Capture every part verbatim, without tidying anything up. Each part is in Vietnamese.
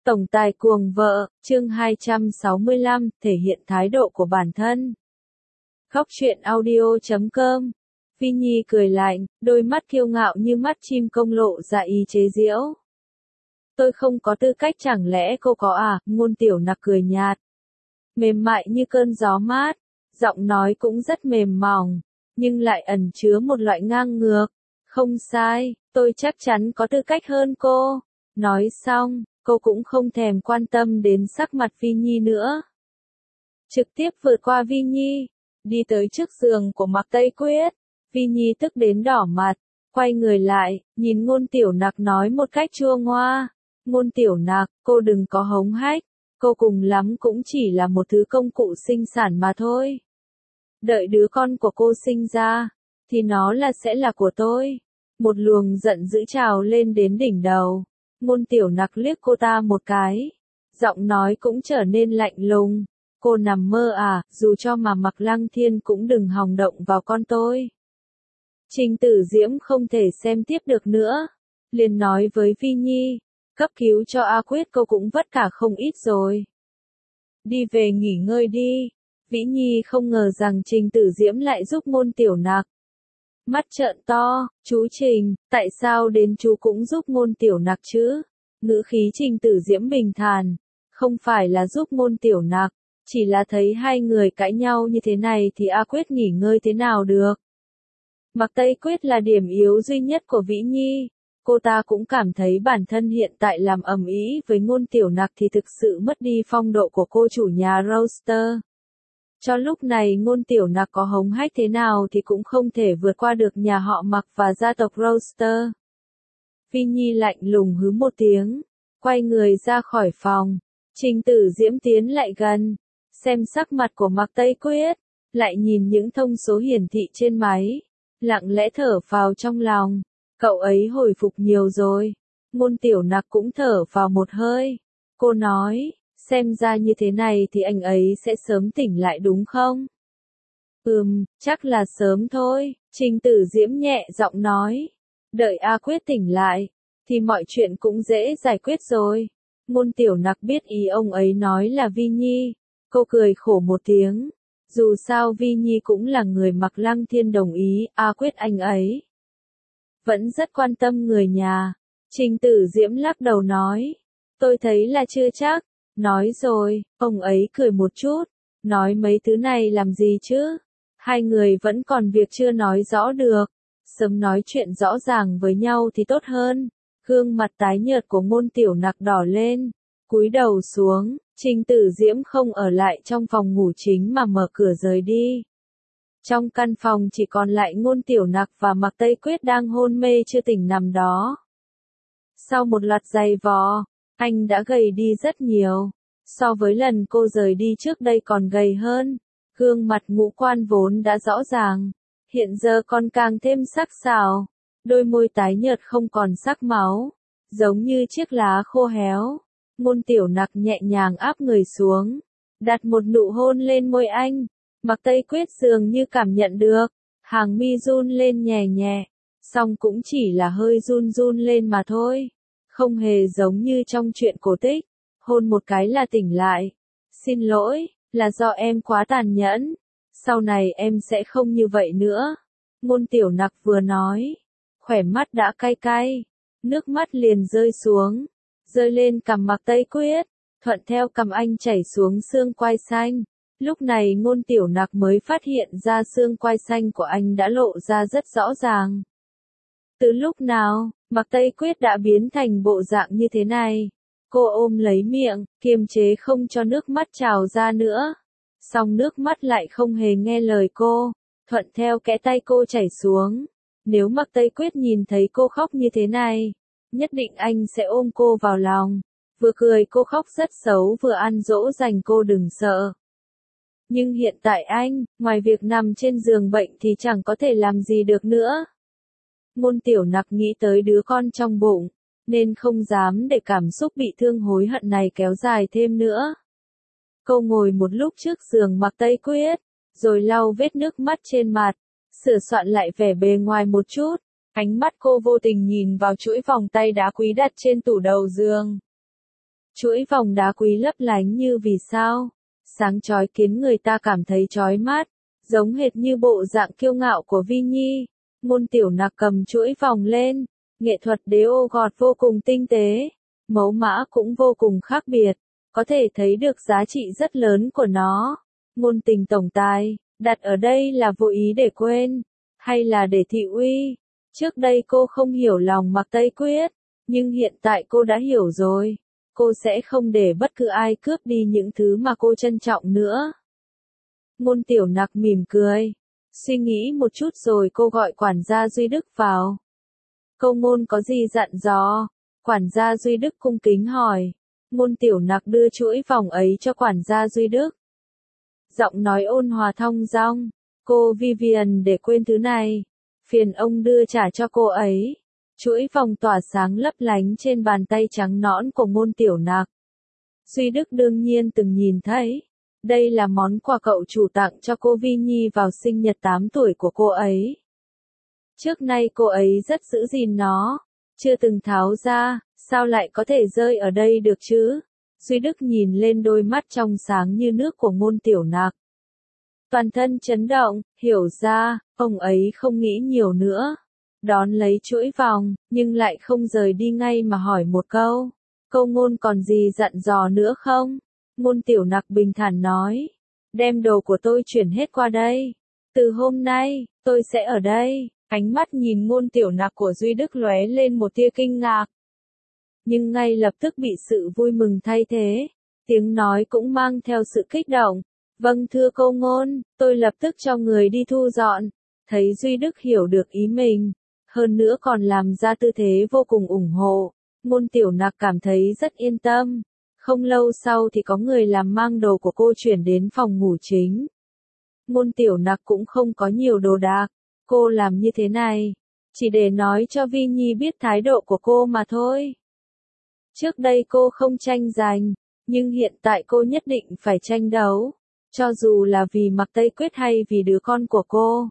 Tổng tài cuồng vợ, chương hai trăm sáu mươi lăm, thể hiện thái độ của bản thân. Góc truyện audio chấm com. Phi Nhi cười lạnh, đôi mắt kiêu ngạo như mắt chim công lộ ra ý chế giễu. Tôi không có tư cách, chẳng lẽ cô có à? Ngôn Tiểu Nặc cười nhạt, mềm mại như cơn gió mát, giọng nói cũng rất mềm mỏng, nhưng lại ẩn chứa một loại ngang ngược. Không sai, tôi chắc chắn có tư cách hơn cô. Nói xong, cô cũng không thèm quan tâm đến sắc mặt Vi Nhi nữa. Trực tiếp vượt qua Vi Nhi, đi tới trước giường của Mạc Tây Quyết. Vi Nhi tức đến đỏ mặt, quay người lại, nhìn Ngôn Tiểu Nặc nói một cách chua ngoa. Ngôn Tiểu Nặc, cô đừng có hống hách, cô cùng lắm cũng chỉ là một thứ công cụ sinh sản mà thôi. Đợi đứa con của cô sinh ra, thì nó là sẽ là của tôi. Một luồng giận dữ trào lên đến đỉnh đầu. Ngôn Tiểu Nặc liếc cô ta một cái, giọng nói cũng trở nên lạnh lùng. Cô nằm mơ à, dù cho mà Mạc Lăng Thiên cũng đừng hòng động vào con tôi. Trình Tử Diễm không thể xem tiếp được nữa, liền nói với Vi Nhi, cấp cứu cho A Quyết, cô cũng vất cả không ít rồi. Đi về nghỉ ngơi đi. Vĩ Nhi không ngờ rằng Trình Tử Diễm lại giúp Ngôn Tiểu Nặc. Mắt trợn to, chú Trình, tại sao đến chú cũng giúp Ngôn Tiểu Nặc chứ? Ngữ khí Trình Tử Diễm bình thản, không phải là giúp Ngôn Tiểu Nặc, chỉ là thấy hai người cãi nhau như thế này thì A Quyết nghỉ ngơi thế nào được. Mạc Tây Quyết là điểm yếu duy nhất của Vĩ Nhi, cô ta cũng cảm thấy bản thân hiện tại làm ầm ĩ với Ngôn Tiểu Nặc thì thực sự mất đi phong độ của cô chủ nhà Roaster. Cho lúc này Ngôn Tiểu Nặc có hống hách thế nào thì cũng không thể vượt qua được nhà họ Mạc và gia tộc Roaster. Vi Nhi lạnh lùng hứ một tiếng, quay người ra khỏi phòng. Trình Tử Diễm tiến lại gần, xem sắc mặt của Mạc Tây Quyết, lại nhìn những thông số hiển thị trên máy, lặng lẽ thở phào trong lòng. Cậu ấy hồi phục nhiều rồi. Ngôn Tiểu Nặc cũng thở vào một hơi. Cô nói, xem ra như thế này thì anh ấy sẽ sớm tỉnh lại đúng không? Ừm, chắc là sớm thôi. Trình Tử Diễm nhẹ giọng nói. Đợi A Quyết tỉnh lại, thì mọi chuyện cũng dễ giải quyết rồi. Ngôn Tiểu Nặc biết ý ông ấy nói là Vi Nhi. Cô cười khổ một tiếng. Dù sao Vi Nhi cũng là người Mạc Lăng Thiên đồng ý, A Quyết anh ấy vẫn rất quan tâm người nhà. Trình Tử Diễm lắc đầu nói. Tôi thấy là chưa chắc. Nói rồi, ông ấy cười một chút. Nói mấy thứ này làm gì chứ? Hai người vẫn còn việc chưa nói rõ được. Sớm nói chuyện rõ ràng với nhau thì tốt hơn. Gương mặt tái nhợt của Ngôn Tiểu Nặc đỏ lên, cúi đầu xuống. Trình Tử Diễm không ở lại trong phòng ngủ chính mà mở cửa rời đi. Trong căn phòng chỉ còn lại Ngôn Tiểu Nặc và Mạc Tây Quyết đang hôn mê chưa tỉnh nằm đó. Sau một loạt giày vò, anh đã gầy đi rất nhiều. So với lần cô rời đi trước đây còn gầy hơn. Gương mặt ngũ quan vốn đã rõ ràng, hiện giờ còn càng thêm sắc sảo. Đôi môi tái nhợt không còn sắc máu, giống như chiếc lá khô héo. Ngôn Tiểu Nặc nhẹ nhàng áp người xuống, đặt một nụ hôn lên môi anh. Mạc Tây Quyết dường như cảm nhận được, hàng mi run lên nhẹ nhẹ, song cũng chỉ là hơi run run lên mà thôi, không hề giống như trong truyện cổ tích, hôn một cái là tỉnh lại. Xin lỗi, là do em quá tàn nhẫn, sau này em sẽ không như vậy nữa. Ngôn Tiểu Nặc vừa nói, khỏe mắt đã cay cay, nước mắt liền rơi xuống, rơi lên cằm Mạc Tây Quyết, thuận theo cằm anh chảy xuống xương quai xanh. Lúc này Ngôn Tiểu Nặc mới phát hiện ra xương quai xanh của anh đã lộ ra rất rõ ràng. Từ lúc nào, Mạc Tây Quyết đã biến thành bộ dạng như thế này? Cô ôm lấy miệng, kiềm chế không cho nước mắt trào ra nữa. Song nước mắt lại không hề nghe lời cô, thuận theo kẽ tay cô chảy xuống. Nếu Mạc Tây Quyết nhìn thấy cô khóc như thế này, nhất định anh sẽ ôm cô vào lòng, vừa cười cô khóc rất xấu vừa ăn dỗ dành cô đừng sợ. Nhưng hiện tại anh, ngoài việc nằm trên giường bệnh thì chẳng có thể làm gì được nữa. Ngôn Tiểu Nặc nghĩ tới đứa con trong bụng, nên không dám để cảm xúc bị thương hối hận này kéo dài thêm nữa. Cô ngồi một lúc trước giường Mạc Tây Quyết, rồi lau vết nước mắt trên mặt, sửa soạn lại vẻ bề ngoài một chút. Ánh mắt cô vô tình nhìn vào chuỗi vòng tay đá quý đặt trên tủ đầu giường. Chuỗi vòng đá quý lấp lánh như vì sao, sáng chói khiến người ta cảm thấy chói mắt, giống hệt như bộ dạng kiêu ngạo của Vi Nhi. Ngôn Tiểu Nặc cầm chuỗi vòng lên, nghệ thuật đế ô gọt vô cùng tinh tế, mẫu mã cũng vô cùng khác biệt, có thể thấy được giá trị rất lớn của nó. Ngôn Tình tổng tài, đặt ở đây là vô ý để quên, hay là để thị uy? Trước đây cô không hiểu lòng Mạc Tây Quyết, nhưng hiện tại cô đã hiểu rồi. Cô sẽ không để bất cứ ai cướp đi những thứ mà cô trân trọng nữa. Ngôn Tiểu Nặc mỉm cười, suy nghĩ một chút rồi cô gọi quản gia Duy Đức vào. Câu Ngôn có gì dặn dò? Quản gia Duy Đức cung kính hỏi. Ngôn Tiểu Nặc đưa chuỗi vòng ấy cho quản gia Duy Đức. Giọng nói ôn hòa thong dong, cô Vivian để quên thứ này, phiền ông đưa trả cho cô ấy. Chuỗi vòng tỏa sáng lấp lánh trên bàn tay trắng nõn của Ngôn Tiểu Nặc. Duy Đức đương nhiên từng nhìn thấy. Đây là món quà cậu chủ tặng cho cô Vi Nhi vào sinh nhật tám tuổi của cô ấy. Trước nay cô ấy rất giữ gìn nó, chưa từng tháo ra, sao lại có thể rơi ở đây được chứ? Duy Đức nhìn lên đôi mắt trong sáng như nước của Ngôn Tiểu Nặc. Toàn thân chấn động, hiểu ra, ông ấy không nghĩ nhiều nữa. Đón lấy chuỗi vòng, nhưng lại không rời đi ngay mà hỏi một câu. Câu Ngôn còn gì dặn dò nữa không? Ngôn Tiểu Nặc bình thản nói. Đem đồ của tôi chuyển hết qua đây. Từ hôm nay, tôi sẽ ở đây. Ánh mắt nhìn Ngôn Tiểu Nặc của Duy Đức lóe lên một tia kinh ngạc. Nhưng ngay lập tức bị sự vui mừng thay thế. Tiếng nói cũng mang theo sự kích động. Vâng thưa cô Ngôn, tôi lập tức cho người đi thu dọn. Thấy Duy Đức hiểu được ý mình. Hơn nữa còn làm ra tư thế vô cùng ủng hộ. Ngôn Tiểu Nặc cảm thấy rất yên tâm. Không lâu sau thì có người làm mang đồ của cô chuyển đến phòng ngủ chính. Ngôn Tiểu Nặc cũng không có nhiều đồ đạc. Cô làm như thế này, chỉ để nói cho Vi Nhi biết thái độ của cô mà thôi. Trước đây cô không tranh giành, nhưng hiện tại cô nhất định phải tranh đấu. Cho dù là vì Mạc Tây Quyết hay vì đứa con của cô.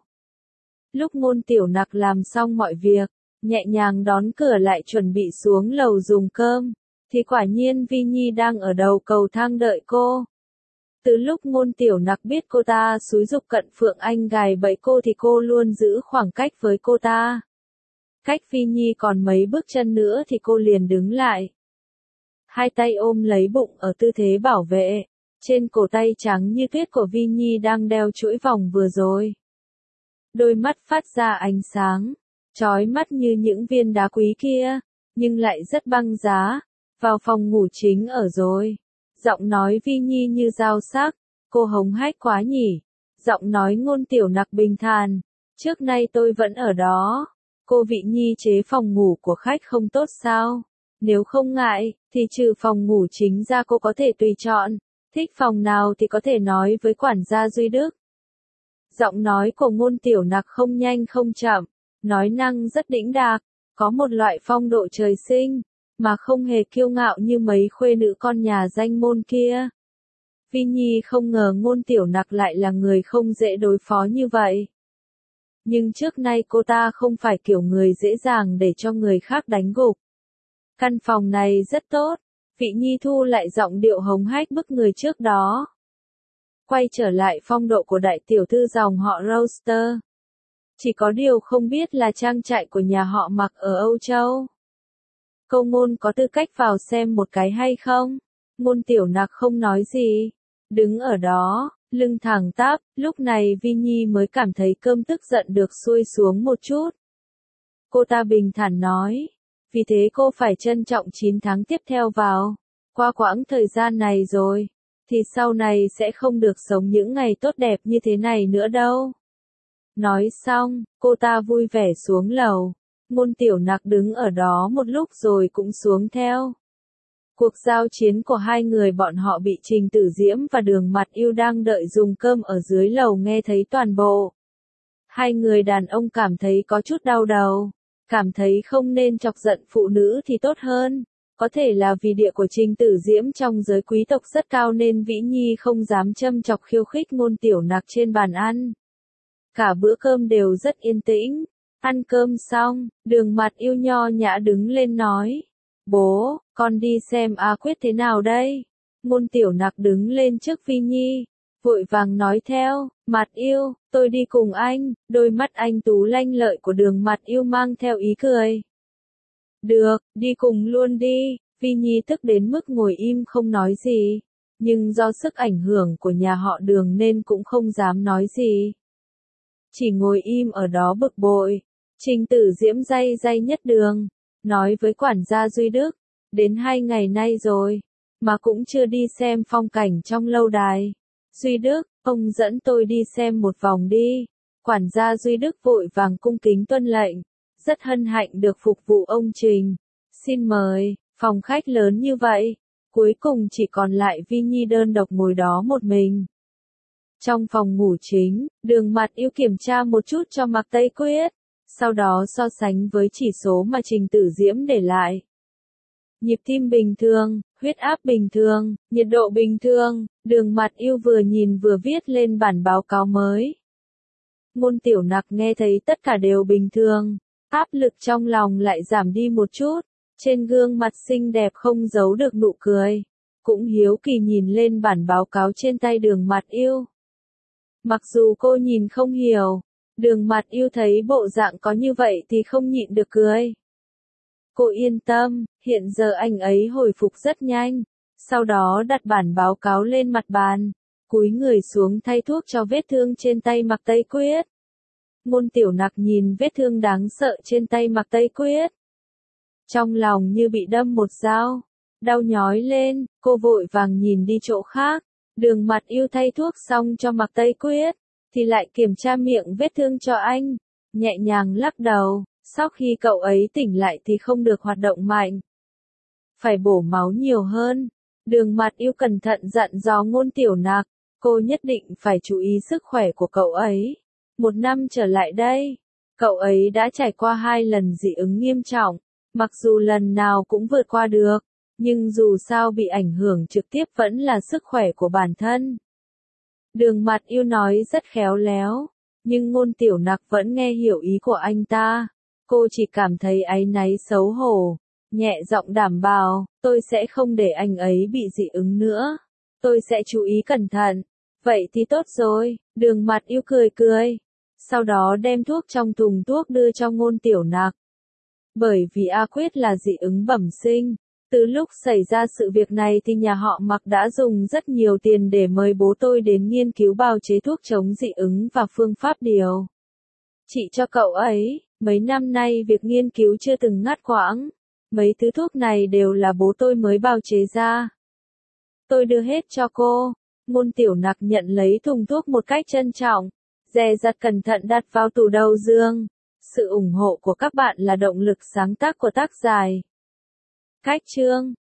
Lúc Ngôn Tiểu Nặc làm xong mọi việc, nhẹ nhàng đón cửa lại chuẩn bị xuống lầu dùng cơm, thì quả nhiên Vi Nhi đang ở đầu cầu thang đợi cô. Từ lúc Ngôn Tiểu Nặc biết cô ta xúi giục Cận Phượng Anh gài bẫy cô thì cô luôn giữ khoảng cách với cô ta. Cách Vi Nhi còn mấy bước chân nữa thì cô liền đứng lại. Hai tay ôm lấy bụng ở tư thế bảo vệ, trên cổ tay trắng như tuyết của Vi Nhi đang đeo chuỗi vòng vừa rồi. Đôi mắt phát ra ánh sáng, chói mắt như những viên đá quý kia, nhưng lại rất băng giá. Vào phòng ngủ chính ở rồi. Giọng nói Vi Nhi như dao sắc, cô hống hách quá nhỉ. Giọng nói Ngôn Tiểu Nặc bình thản, trước nay tôi vẫn ở đó. Cô Vị Nhi chế phòng ngủ của khách không tốt sao? Nếu không ngại, thì trừ phòng ngủ chính ra cô có thể tùy chọn, thích phòng nào thì có thể nói với quản gia Duy Đức. Giọng nói của Ngôn Tiểu Nặc không nhanh không chậm, nói năng rất đĩnh đạc, có một loại phong độ trời sinh, mà không hề kiêu ngạo như mấy khuê nữ con nhà danh môn kia. Vi Nhi không ngờ Ngôn Tiểu Nặc lại là người không dễ đối phó như vậy. Nhưng trước nay cô ta không phải kiểu người dễ dàng để cho người khác đánh gục. Căn phòng này rất tốt, Vị Nhi thu lại giọng điệu hống hách bức người trước đó. Quay trở lại phong độ của đại tiểu thư dòng họ Roster. Chỉ có điều không biết là trang trại của nhà họ Mạc ở Âu Châu. Câu Ngôn có tư cách vào xem một cái hay không? Ngôn Tiểu Nặc không nói gì. Đứng ở đó, lưng thẳng tắp, lúc này Vi Nhi mới cảm thấy cơm tức giận được xuôi xuống một chút. Cô ta bình thản nói. Vì thế cô phải trân trọng chín tháng tiếp theo vào. Qua quãng thời gian này rồi, thì sau này sẽ không được sống những ngày tốt đẹp như thế này nữa đâu. Nói xong, cô ta vui vẻ xuống lầu. Ngôn Tiểu Nặc đứng ở đó một lúc rồi cũng xuống theo. Cuộc giao chiến của hai người bọn họ bị Trình Tử Diễm và Đường Mặt Yêu đang đợi dùng cơm ở dưới lầu nghe thấy toàn bộ. Hai người đàn ông cảm thấy có chút đau đầu, cảm thấy không nên chọc giận phụ nữ thì tốt hơn. Có thể là vì địa của Trình Tử Diễm trong giới quý tộc rất cao nên Vĩ Nhi không dám châm chọc khiêu khích Ngôn Tiểu Nặc trên bàn ăn. Cả bữa cơm đều rất yên tĩnh. Ăn cơm xong, Đường Mặt Yêu nho nhã đứng lên nói. Bố, con đi xem A Quyết thế nào đây? Ngôn Tiểu Nặc đứng lên trước Vi Nhi, vội vàng nói theo, Mặt Yêu, tôi đi cùng anh, đôi mắt anh tú lanh lợi của Đường Mặt Yêu mang theo ý cười. Được, đi cùng luôn đi, Vi Nhi tức đến mức ngồi im không nói gì, nhưng do sức ảnh hưởng của nhà họ Đường nên cũng không dám nói gì. Chỉ ngồi im ở đó bực bội. Trình Tử Diễm day day nhất đường, nói với quản gia Duy Đức, đến hai ngày nay rồi, mà cũng chưa đi xem phong cảnh trong lâu đài. Duy Đức, ông dẫn tôi đi xem một vòng đi. Quản gia Duy Đức vội vàng cung kính tuân lệnh, rất hân hạnh được phục vụ ông Trình. Xin mời, phòng khách lớn như vậy, cuối cùng chỉ còn lại Vi Nhi đơn độc ngồi đó một mình. Trong phòng ngủ chính, Đường Mặt Yêu kiểm tra một chút cho Mạc Tây Quyết, sau đó so sánh với chỉ số mà Trình Tử Diễm để lại. Nhịp tim bình thường, huyết áp bình thường, nhiệt độ bình thường, Đường Mặt Yêu vừa nhìn vừa viết lên bản báo cáo mới. Ngôn Tiểu Nặc nghe thấy tất cả đều bình thường, áp lực trong lòng lại giảm đi một chút, trên gương mặt xinh đẹp không giấu được nụ cười, cũng hiếu kỳ nhìn lên bản báo cáo trên tay Đường Mặt Yêu. Mặc dù cô nhìn không hiểu, Đường Mặt Yêu thấy bộ dạng có như vậy thì không nhịn được cười. Cô yên tâm, hiện giờ anh ấy hồi phục rất nhanh, sau đó đặt bản báo cáo lên mặt bàn, cúi người xuống thay thuốc cho vết thương trên tay Mạc Tây Quyết. Ngôn Tiểu Nặc nhìn vết thương đáng sợ trên tay Mạc Tây Quyết. Trong lòng như bị đâm một dao, đau nhói lên, cô vội vàng nhìn đi chỗ khác. Đường Mặt Yêu thay thuốc xong cho Mạc Tây Quyết, thì lại kiểm tra miệng vết thương cho anh, nhẹ nhàng lắc đầu, sau khi cậu ấy tỉnh lại thì không được hoạt động mạnh. Phải bổ máu nhiều hơn. Đường Mặt Yêu cẩn thận dặn dò Ngôn Tiểu Nặc, cô nhất định phải chú ý sức khỏe của cậu ấy. Một năm trở lại đây, cậu ấy đã trải qua hai lần dị ứng nghiêm trọng, mặc dù lần nào cũng vượt qua được, nhưng dù sao bị ảnh hưởng trực tiếp vẫn là sức khỏe của bản thân. Đường Mặt Yêu nói rất khéo léo, nhưng Ngôn Tiểu Nặc vẫn nghe hiểu ý của anh ta. Cô chỉ cảm thấy áy náy xấu hổ, nhẹ giọng đảm bảo, tôi sẽ không để anh ấy bị dị ứng nữa. Tôi sẽ chú ý cẩn thận. Vậy thì tốt rồi, Đường Mặt Yêu cười cười. Sau đó đem thuốc trong thùng thuốc đưa cho Ngôn Tiểu Nặc. Bởi vì A Quyết là dị ứng bẩm sinh, từ lúc xảy ra sự việc này thì nhà họ Mạc đã dùng rất nhiều tiền để mời bố tôi đến nghiên cứu bào chế thuốc chống dị ứng và phương pháp điều trị cho cậu ấy. Mấy năm nay việc nghiên cứu chưa từng ngắt quãng. Mấy thứ thuốc này đều là bố tôi mới bào chế ra. Tôi đưa hết cho cô. Ngôn Tiểu Nặc nhận lấy thùng thuốc một cách trân trọng, dè dặt cẩn thận đặt vào tủ đầu giường. Sự ủng hộ của các bạn là động lực sáng tác của tác giả. Cách chương